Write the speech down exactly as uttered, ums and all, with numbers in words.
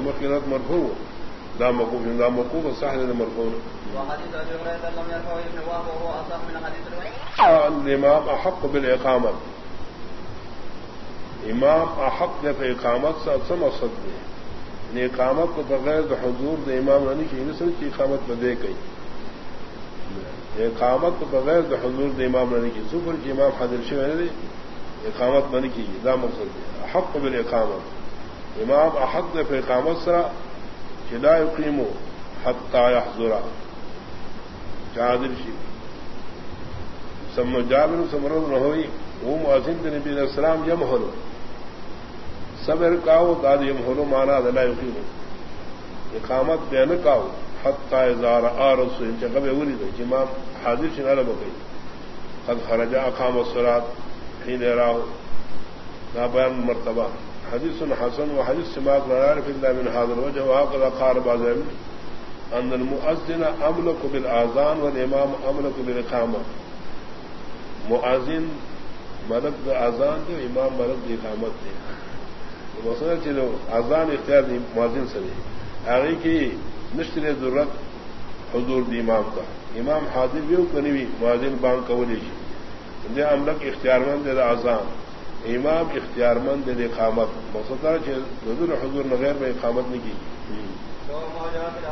مخیرت مرفوع دا موقوف دا موقوف صحیح مرفوع وحديث ابي هريره لم يرفعه ابن وهب وهو اصح من حديث الوحيد. الامام احق بالاقامه امام احق دے اقامت سے اصل مقصد دے نے اقامت کو بغیر حضور دے امام نہیں کی نسل کی اقامت بدے گئی اقامت کو بغیر حضور دے امام نہیں کی سپر کی امام حاضر شوی نے اقامت بنی کی دا مقصد دے احق بالاقامت امام احق دے اقامت سے لا يقيم حتى يحضر حاضر شی سم جابر سمرد نہ ہوئی وہ مؤذن نبی علیہ السلام یمحل صبر کاو داد یمحل مانا لا يقيم اقامت بین کاو حتى اذا راى رسول جب ولد امام حاضر شی نہ بگئی قد خرج اقام الصلاه حين يراه لا بیان مرتبہ حدیث حسن وحدیث سماق لا يعرف الا من هذا الوجه وهكذا قال بعض العلم ان المؤذن املك بالاذان والامام املك بالاقامه مؤذن ملک اذان دے امام ملک اقامت دے مثلا چلو اذان اختیار دی مؤذن سے اگے کی نشتر ضرورت حضور دی امام کا امام حاضر بھی کنی بھی مؤذن بانگ کولی دے املک اختیار مند دے اذان امام اختیار مند دے اقامت مقصد ہے کہ حضور حضور غیر میں اقامت نہیں کی